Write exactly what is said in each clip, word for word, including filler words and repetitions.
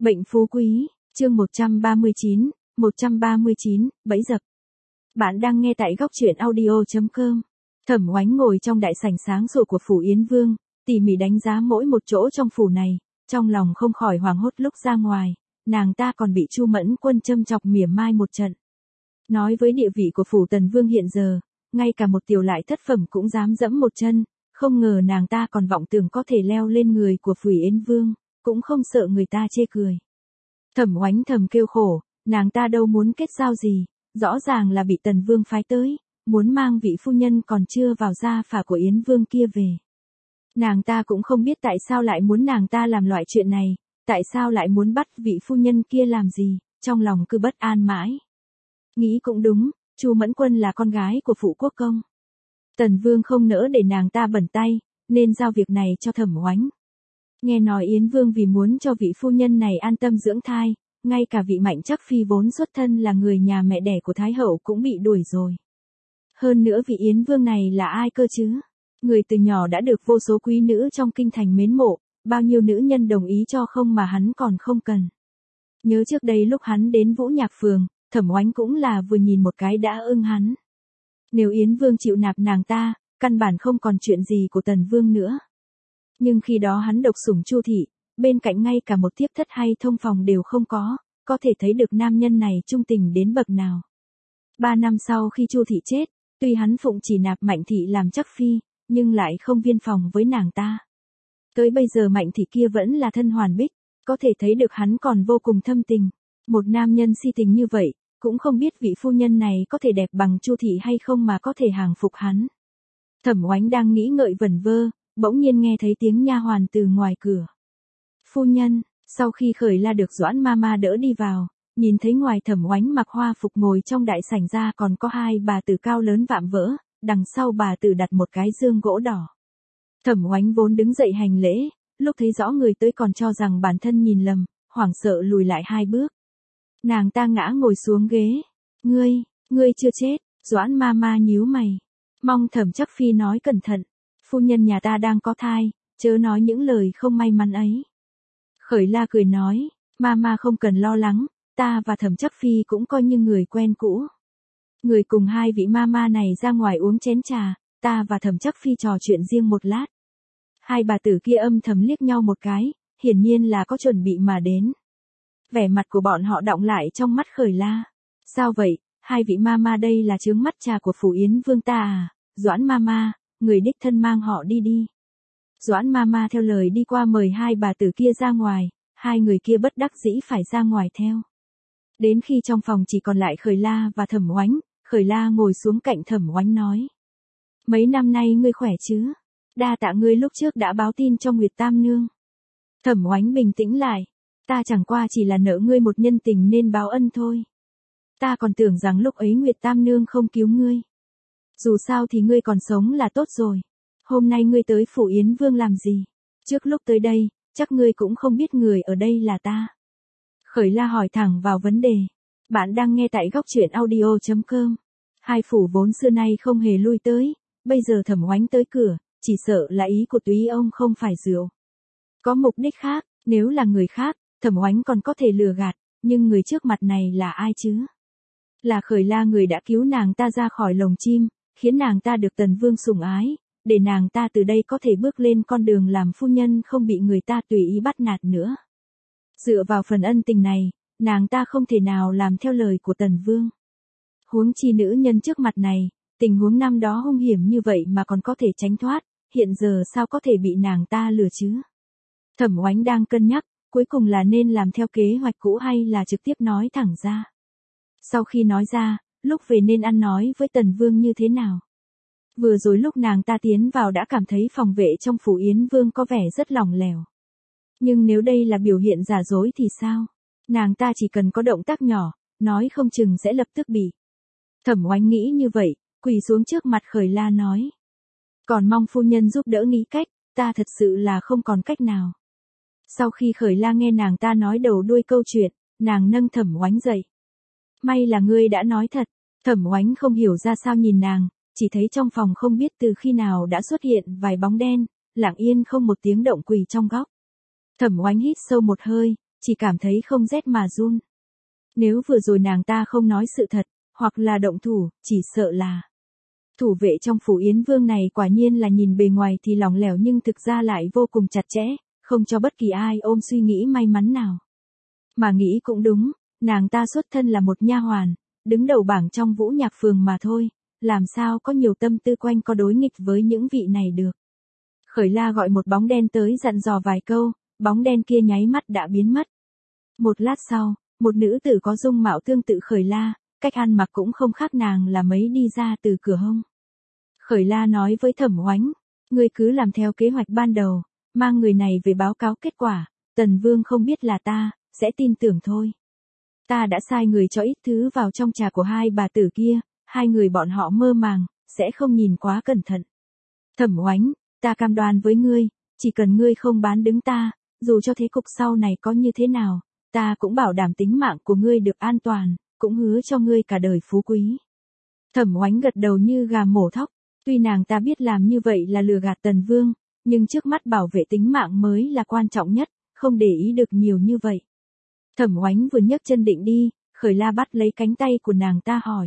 Bệnh phú quý, chương một trăm ba mươi chín, một trăm ba mươi chín, bẫy dập. Bạn đang nghe tại góc truyện audio chấm com. Thẩm Oánh ngồi trong đại sảnh sáng sủa của phủ Yến Vương, tỉ mỉ đánh giá mỗi một chỗ trong phủ này, trong lòng không khỏi hoảng hốt lúc ra ngoài, nàng ta còn bị Chu Mẫn Quân châm chọc mỉa mai một trận. Nói với địa vị của phủ Tần Vương hiện giờ, ngay cả một tiểu lại thất phẩm cũng dám dẫm một chân, không ngờ nàng ta còn vọng tưởng có thể leo lên người của phủ Yến Vương, cũng không sợ người ta chê cười. Thẩm Oánh thầm kêu khổ, nàng ta đâu muốn kết giao gì, rõ ràng là bị Tần Vương phái tới, muốn mang vị phu nhân còn chưa vào gia phả của Yến Vương kia về. Nàng ta cũng không biết tại sao lại muốn nàng ta làm loại chuyện này, tại sao lại muốn bắt vị phu nhân kia làm gì, trong lòng cứ bất an mãi. Nghĩ cũng đúng, Chu Mẫn Quân là con gái của phụ quốc công. Tần Vương không nỡ để nàng ta bẩn tay, nên giao việc này cho Thẩm Oánh. Nghe nói Yến Vương vì muốn cho vị phu nhân này an tâm dưỡng thai, ngay cả vị Mạnh Trắc Phi vốn xuất thân là người nhà mẹ đẻ của Thái Hậu cũng bị đuổi rồi. Hơn nữa vị Yến Vương này là ai cơ chứ? Người từ nhỏ đã được vô số quý nữ trong kinh thành mến mộ, bao nhiêu nữ nhân đồng ý cho không mà hắn còn không cần. Nhớ trước đây lúc hắn đến Vũ Nhạc Phường, Thẩm Oánh cũng là vừa nhìn một cái đã ưng hắn. Nếu Yến Vương chịu nạp nàng ta, căn bản không còn chuyện gì của Tần Vương nữa. Nhưng khi đó hắn độc sủng Chu thị, bên cạnh ngay cả một thiếp thất hay thông phòng đều không có, có thể thấy được nam nhân này trung tình đến bậc nào. Ba năm sau khi Chu thị chết, tuy hắn phụng chỉ nạp Mạnh thị làm Trắc Phi, nhưng lại không viên phòng với nàng ta. Tới bây giờ Mạnh thị kia vẫn là thân hoàn bích, có thể thấy được hắn còn vô cùng thâm tình. Một nam nhân si tình như vậy, cũng không biết vị phu nhân này có thể đẹp bằng Chu thị hay không mà có thể hàng phục hắn. Thẩm Oánh đang nghĩ ngợi vẩn vơ, bỗng nhiên nghe thấy tiếng nha hoàn từ ngoài cửa. Phu nhân, sau khi Khởi La được Doãn Mama đỡ đi vào, nhìn thấy ngoài Thẩm Oánh mặc hoa phục ngồi trong đại sảnh ra còn có hai bà tử cao lớn vạm vỡ, đằng sau bà tử đặt một cái dương gỗ đỏ. Thẩm Oánh vốn đứng dậy hành lễ, lúc thấy rõ người tới còn cho rằng bản thân nhìn lầm, hoảng sợ lùi lại hai bước. Nàng ta ngã ngồi xuống ghế. Ngươi, ngươi chưa chết, Doãn Mama nhíu mày. Mong Thẩm Trắc Phi nói cẩn thận, phu nhân nhà ta đang có thai, chớ nói những lời không may mắn ấy. Khởi La cười nói, Mama không cần lo lắng, ta và Thẩm Trắc Phi cũng coi như người quen cũ. Người cùng hai vị Mama này ra ngoài uống chén trà, ta và Thẩm Trắc Phi trò chuyện riêng một lát. Hai bà tử kia âm thầm liếc nhau một cái, hiển nhiên là có chuẩn bị mà đến. Vẻ mặt của bọn họ đọng lại trong mắt Khởi La. Sao vậy, hai vị Mama đây là chướng mắt trà của phủ Yến Vương ta à? Doãn Mama, người đích thân mang họ đi đi. Doãn Mama theo lời đi qua mời hai bà tử kia ra ngoài, hai người kia bất đắc dĩ phải ra ngoài theo. Đến khi trong phòng chỉ còn lại Khởi La và Thẩm Oánh, Khởi La ngồi xuống cạnh Thẩm Oánh nói. Mấy năm nay ngươi khỏe chứ? Đa tạ ngươi lúc trước đã báo tin cho Nguyệt Tam Nương. Thẩm Oánh bình tĩnh lại. Ta chẳng qua chỉ là nợ ngươi một nhân tình nên báo ân thôi. Ta còn tưởng rằng lúc ấy Nguyệt Tam Nương không cứu ngươi. Dù sao thì ngươi còn sống là tốt rồi. Hôm nay ngươi tới phủ Yến Vương làm gì? Trước lúc tới đây, chắc ngươi cũng không biết người ở đây là ta. Khởi La hỏi thẳng vào vấn đề. Bạn đang nghe tại góc truyện audio chấm com. Hai phủ vốn xưa nay không hề lui tới, bây giờ Thẩm Oánh tới cửa, chỉ sợ là ý của túy ông không phải rượu. Có mục đích khác, nếu là người khác, Thẩm Oánh còn có thể lừa gạt, nhưng người trước mặt này là ai chứ? Là Khởi La người đã cứu nàng ta ra khỏi lồng chim, khiến nàng ta được Tần Vương sủng ái, để nàng ta từ đây có thể bước lên con đường làm phu nhân không bị người ta tùy ý bắt nạt nữa. Dựa vào phần ân tình này, nàng ta không thể nào làm theo lời của Tần Vương. Huống chi nữ nhân trước mặt này, tình huống năm đó hung hiểm như vậy mà còn có thể tránh thoát, hiện giờ sao có thể bị nàng ta lừa chứ? Thẩm Oánh đang cân nhắc, cuối cùng là nên làm theo kế hoạch cũ hay là trực tiếp nói thẳng ra. Sau khi nói ra, lúc về nên ăn nói với Tần Vương như thế nào? Vừa rồi lúc nàng ta tiến vào đã cảm thấy phòng vệ trong phủ Yến Vương có vẻ rất lỏng lẻo. Nhưng nếu đây là biểu hiện giả dối thì sao? Nàng ta chỉ cần có động tác nhỏ, nói không chừng sẽ lập tức bị. Thẩm Oánh nghĩ như vậy, quỳ xuống trước mặt Khởi La nói. Còn mong phu nhân giúp đỡ nghĩ cách, ta thật sự là không còn cách nào. Sau khi Khởi La nghe nàng ta nói đầu đuôi câu chuyện, nàng nâng Thẩm Oánh dậy. May là ngươi đã nói thật. Thẩm Oánh không hiểu ra sao nhìn nàng, chỉ thấy trong phòng không biết từ khi nào đã xuất hiện vài bóng đen, lặng yên không một tiếng động quỳ trong góc. Thẩm Oánh hít sâu một hơi, chỉ cảm thấy không rét mà run. Nếu vừa rồi nàng ta không nói sự thật, hoặc là động thủ, chỉ sợ là... Thủ vệ trong phủ Yến Vương này quả nhiên là nhìn bề ngoài thì lỏng lẻo nhưng thực ra lại vô cùng chặt chẽ, không cho bất kỳ ai ôm suy nghĩ may mắn nào. Mà nghĩ cũng đúng, nàng ta xuất thân là một nha hoàn, đứng đầu bảng trong Vũ Nhạc Phường mà thôi, làm sao có nhiều tâm tư quanh co đối nghịch với những vị này được. Khởi La gọi một bóng đen tới dặn dò vài câu, bóng đen kia nháy mắt đã biến mất. Một lát sau, một nữ tử có dung mạo tương tự Khởi La, cách ăn mặc cũng không khác nàng là mấy đi ra từ cửa hông. Khởi La nói với Thẩm Oánh, ngươi cứ làm theo kế hoạch ban đầu, mang người này về báo cáo kết quả, Tần Vương không biết là ta, sẽ tin tưởng thôi. Ta đã sai người cho ít thứ vào trong trà của hai bà tử kia, hai người bọn họ mơ màng, sẽ không nhìn quá cẩn thận. Thẩm Oánh, ta cam đoan với ngươi, chỉ cần ngươi không bán đứng ta, dù cho thế cục sau này có như thế nào, ta cũng bảo đảm tính mạng của ngươi được an toàn, cũng hứa cho ngươi cả đời phú quý. Thẩm Oánh gật đầu như gà mổ thóc, tuy nàng ta biết làm như vậy là lừa gạt Tần Vương, nhưng trước mắt bảo vệ tính mạng mới là quan trọng nhất, không để ý được nhiều như vậy. Thẩm Oánh vừa nhấc chân định đi, Khởi La bắt lấy cánh tay của nàng ta hỏi.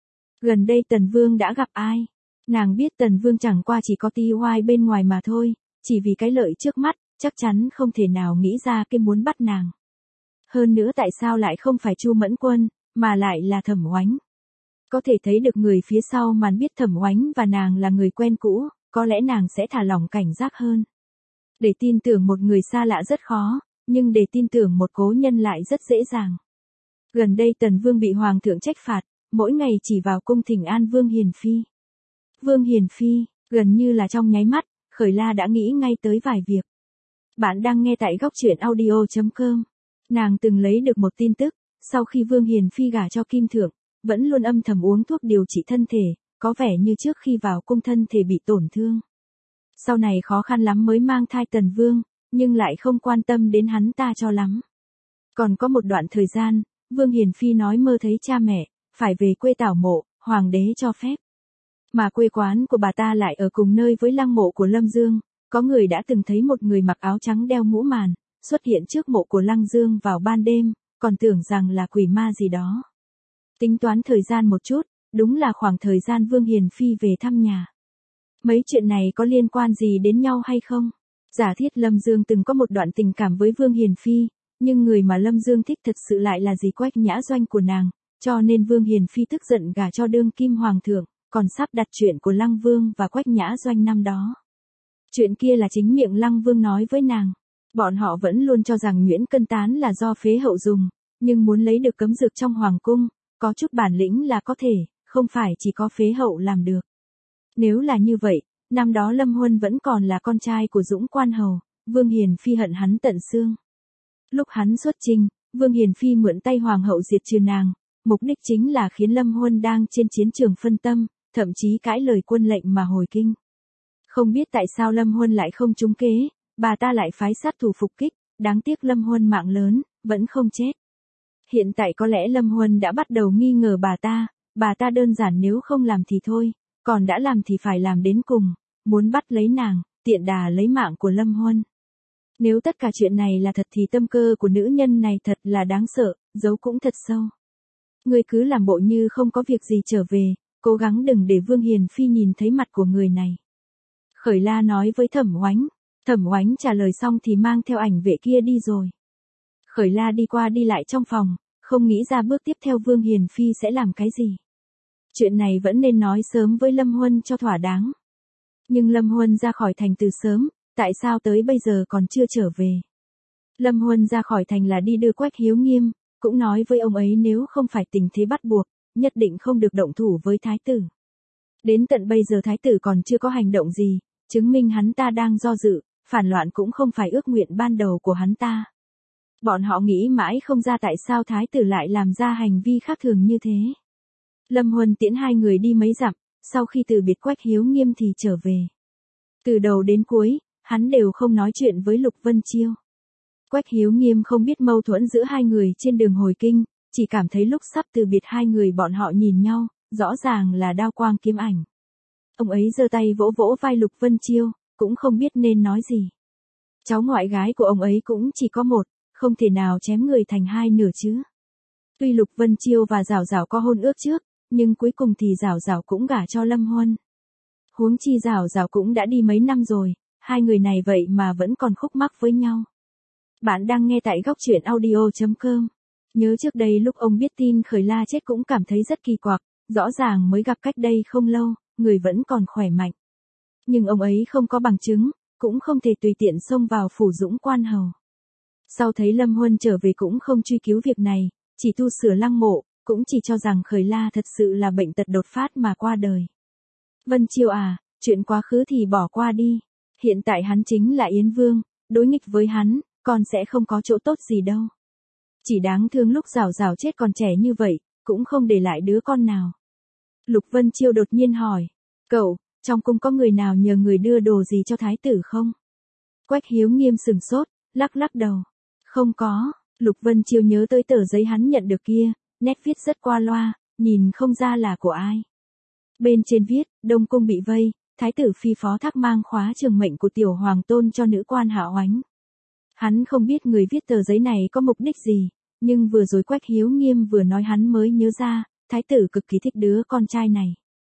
Gần đây Tần Vương đã gặp ai? Nàng biết Tần Vương chẳng qua chỉ có ti oai bên ngoài mà thôi, chỉ vì cái lợi trước mắt, chắc chắn không thể nào nghĩ ra cái muốn bắt nàng. Hơn nữa tại sao lại không phải Chu Mẫn Quân, mà lại là Thẩm Oánh? Có thể thấy được người phía sau màn biết Thẩm Oánh và nàng là người quen cũ, có lẽ nàng sẽ thả lỏng cảnh giác hơn. Để tin tưởng một người xa lạ rất khó, nhưng để tin tưởng một cố nhân lại rất dễ dàng. Gần đây Tần Vương bị Hoàng thượng trách phạt, mỗi ngày chỉ vào cung thỉnh an Vương Hiền Phi. Vương Hiền Phi, gần như là trong nháy mắt, Khởi La đã nghĩ ngay tới vài việc. Bạn đang nghe tại góc truyện audio chấm com. Nàng từng lấy được một tin tức, sau khi Vương Hiền Phi gả cho Kim Thượng, vẫn luôn âm thầm uống thuốc điều trị thân thể, có vẻ như trước khi vào cung thân thể bị tổn thương. Sau này khó khăn lắm mới mang thai Tần Vương, nhưng lại không quan tâm đến hắn ta cho lắm. Còn có một đoạn thời gian, Vương Hiền Phi nói mơ thấy cha mẹ, phải về quê tảo mộ, hoàng đế cho phép. Mà quê quán của bà ta lại ở cùng nơi với lăng mộ của Lâm Dương, có người đã từng thấy một người mặc áo trắng đeo mũ màn, xuất hiện trước mộ của Lăng Dương vào ban đêm, còn tưởng rằng là quỷ ma gì đó. Tính toán thời gian một chút, đúng là khoảng thời gian Vương Hiền Phi về thăm nhà. Mấy chuyện này có liên quan gì đến nhau hay không? Giả thiết Lâm Dương từng có một đoạn tình cảm với Vương Hiền Phi, nhưng người mà Lâm Dương thích thật sự lại là dì Quách Nhã Doanh của nàng, cho nên Vương Hiền Phi tức giận gả cho đương kim hoàng thượng, còn sắp đặt chuyện của Lăng Vương và Quách Nhã Doanh năm đó. Chuyện kia là chính miệng Lăng Vương nói với nàng. Bọn họ vẫn luôn cho rằng nhuyễn cân tán là do phế hậu dùng, nhưng muốn lấy được cấm dược trong hoàng cung, có chút bản lĩnh là có thể, không phải chỉ có phế hậu làm được. Nếu là như vậy, năm đó Lâm Huân vẫn còn là con trai của Dũng Quan Hầu, Vương Hiền Phi hận hắn tận xương. Lúc hắn xuất chinh, Vương Hiền Phi mượn tay hoàng hậu diệt trừ nàng, mục đích chính là khiến Lâm Huân đang trên chiến trường phân tâm, thậm chí cãi lời quân lệnh mà hồi kinh. Không biết tại sao Lâm Huân lại không trúng kế, bà ta lại phái sát thủ phục kích, đáng tiếc Lâm Huân mạng lớn, vẫn không chết. Hiện tại có lẽ Lâm Huân đã bắt đầu nghi ngờ bà ta, bà ta đơn giản nếu không làm thì thôi, còn đã làm thì phải làm đến cùng, muốn bắt lấy nàng, tiện đà lấy mạng của Lâm Huân. Nếu tất cả chuyện này là thật thì tâm cơ của nữ nhân này thật là đáng sợ, giấu cũng thật sâu. Ngươi cứ làm bộ như không có việc gì trở về, cố gắng đừng để Vương Hiền Phi nhìn thấy mặt của người này. Khởi La nói với Thẩm Oánh. Thẩm Oánh trả lời xong thì mang theo ảnh vệ kia đi rồi. Khởi La đi qua đi lại trong phòng, không nghĩ ra bước tiếp theo Vương Hiền Phi sẽ làm cái gì. Chuyện này vẫn nên nói sớm với Lâm Huân cho thỏa đáng. Nhưng Lâm Huân ra khỏi thành từ sớm, tại sao tới bây giờ còn chưa trở về? Lâm Huân ra khỏi thành là đi đưa Quách Hiếu Nghiêm, cũng nói với ông ấy nếu không phải tình thế bắt buộc, nhất định không được động thủ với thái tử. Đến tận bây giờ thái tử còn chưa có hành động gì, chứng minh hắn ta đang do dự, phản loạn cũng không phải ước nguyện ban đầu của hắn ta. Bọn họ nghĩ mãi không ra tại sao thái tử lại làm ra hành vi khác thường như thế. Lâm Huân tiễn hai người đi mấy dặm, sau khi từ biệt Quách Hiếu Nghiêm thì trở về. Từ đầu đến cuối, hắn đều không nói chuyện với Lục Vân Chiêu. Quách Hiếu Nghiêm không biết mâu thuẫn giữa hai người trên đường hồi kinh, chỉ cảm thấy lúc sắp từ biệt hai người bọn họ nhìn nhau, rõ ràng là đao quang kiếm ảnh. Ông ấy giơ tay vỗ vỗ vai Lục Vân Chiêu, cũng không biết nên nói gì. Cháu ngoại gái của ông ấy cũng chỉ có một, không không thể nào chém người thành hai nửa chứ. Tuy Lục Vân Chiêu và Giảo Giảo có hôn ước trước, nhưng cuối cùng thì Giảo Giảo cũng gả cho Lâm Huân. Huống chi Giảo Giảo cũng đã đi mấy năm rồi, hai người này vậy mà vẫn còn khúc mắc với nhau. Bạn đang nghe tại góc truyện audio chấm com. Nhớ trước đây lúc ông biết tin Khởi La chết cũng cảm thấy rất kỳ quặc, rõ ràng mới gặp cách đây không lâu, người vẫn còn khỏe mạnh. Nhưng ông ấy không có bằng chứng, cũng không thể tùy tiện xông vào phủ Dũng Quan Hầu. Sau thấy Lâm Huân trở về cũng không truy cứu việc này, chỉ tu sửa lăng mộ, cũng chỉ cho rằng Khởi La thật sự là bệnh tật đột phát mà qua đời. Vân Chiêu à, chuyện quá khứ thì bỏ qua đi. Hiện tại hắn chính là Yến Vương, đối nghịch với hắn, con sẽ không có chỗ tốt gì đâu. Chỉ đáng thương lúc Giảo Giảo chết còn trẻ như vậy, cũng không để lại đứa con nào. Lục Vân Chiêu đột nhiên hỏi, cậu, trong cung có người nào nhờ người đưa đồ gì cho thái tử không? Quách Hiếu Nghiêm sừng sốt, lắc lắc đầu. Không có, Lục Vân Chiêu nhớ tới tờ giấy hắn nhận được kia, nét viết rất qua loa, nhìn không ra là của ai. Bên trên viết, Đông Cung bị vây, thái tử phi phó thác mang khóa trường mệnh của tiểu hoàng tôn cho nữ quan Hạ Oánh. Hắn không biết người viết tờ giấy này có mục đích gì, nhưng vừa rồi Quách Hiếu Nghiêm vừa nói hắn mới nhớ ra, thái tử cực kỳ thích đứa con trai này.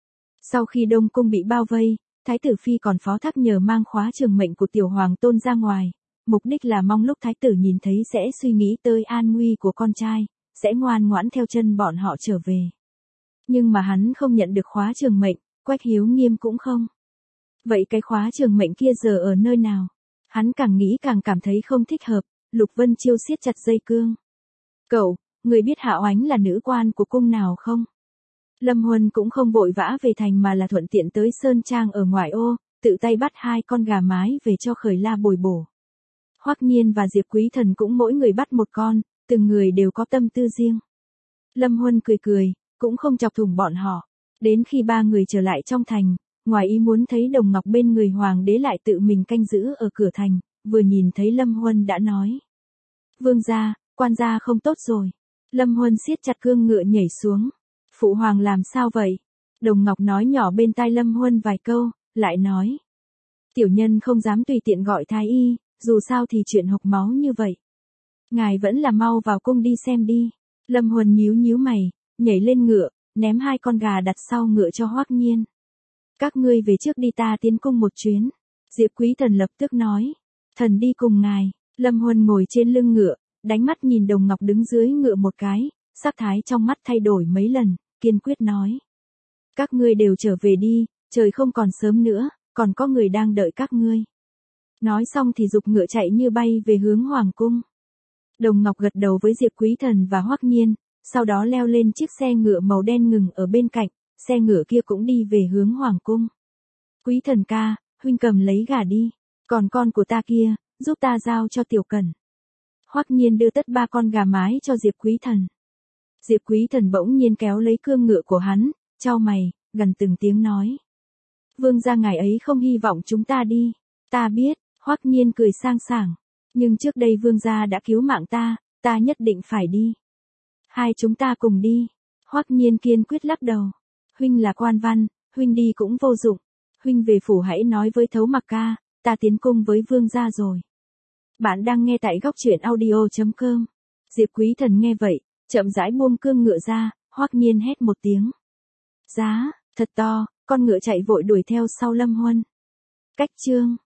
Sau khi Đông Cung bị bao vây, thái tử phi còn phó thác nhờ mang khóa trường mệnh của tiểu hoàng tôn ra ngoài, mục đích là mong lúc thái tử nhìn thấy sẽ suy nghĩ tới an nguy của con trai, sẽ ngoan ngoãn theo chân bọn họ trở về. Nhưng mà hắn không nhận được khóa trường mệnh, Quách Hiếu Nghiêm cũng không. Vậy cái khóa trường mệnh kia giờ ở nơi nào? Hắn càng nghĩ càng cảm thấy không thích hợp, Lục Vân Chiêu siết chặt dây cương. Cậu, người biết Hạ Oánh là nữ quan của cung nào không? Lâm Huân cũng không vội vã về thành mà là thuận tiện tới Sơn Trang ở ngoại ô, tự tay bắt hai con gà mái về cho Khởi La bồi bổ. Hoắc Nhiên và Diệp Quý Thần cũng mỗi người bắt một con, từng người đều có tâm tư riêng. Lâm Huân cười cười, cũng không chọc thủng bọn họ. Đến khi ba người trở lại trong thành, ngoài ý muốn thấy Đồng Ngọc bên người hoàng đế lại tự mình canh giữ ở cửa thành, vừa nhìn thấy Lâm Huân đã nói. Vương gia, quan gia không tốt rồi. Lâm Huân siết chặt cương ngựa nhảy xuống. Phụ hoàng làm sao vậy? Đồng Ngọc nói nhỏ bên tai Lâm Huân vài câu, lại nói. Tiểu nhân không dám tùy tiện gọi thái y, dù sao thì chuyện hộc máu như vậy. Ngài vẫn là mau vào cung đi xem đi. Lâm Huân nhíu nhíu mày, nhảy lên ngựa, ném hai con gà đặt sau ngựa cho Hoắc Nhiên. Các ngươi về trước đi, ta tiến cung một chuyến. Diệp Quý Thần lập tức nói. Thần đi cùng ngài. Lâm Huân ngồi trên lưng ngựa, đánh mắt nhìn Đồng Ngọc đứng dưới ngựa một cái, sắc thái trong mắt thay đổi mấy lần, kiên quyết nói. Các ngươi đều trở về đi, trời không còn sớm nữa, còn có người đang đợi các ngươi. Nói xong thì giục ngựa chạy như bay về hướng hoàng cung. Đồng Ngọc gật đầu với Diệp Quý Thần và Hoắc Nhiên, sau đó leo lên chiếc xe ngựa màu đen ngừng ở bên cạnh, xe ngựa kia cũng đi về hướng hoàng cung. Quý Thần ca, huynh cầm lấy gà đi, còn con của ta kia, giúp ta giao cho Tiểu Cẩn. Hoắc Nhiên đưa tất ba con gà mái cho Diệp Quý Thần. Diệp Quý Thần bỗng nhiên kéo lấy cương ngựa của hắn, chau mày, gần từng tiếng nói. Vương gia ngài ấy không hy vọng chúng ta đi. Ta biết, Hoắc Nhiên cười sang sảng. Nhưng trước đây vương gia đã cứu mạng ta, ta nhất định phải đi. Hai chúng ta cùng đi. Hoắc Nhiên kiên quyết lắc đầu. Huynh là quan văn, huynh đi cũng vô dụng. Huynh về phủ hãy nói với Thấu Mặc ca, ta tiến cung với vương gia rồi. Bạn đang nghe tại góc truyện audio chấm com. Diệp Quý Thần nghe vậy, chậm rãi buông cương ngựa ra, Hoắc Nhiên hét một tiếng. Giá, thật to, con ngựa chạy vội đuổi theo sau Lâm Huân. Cách chương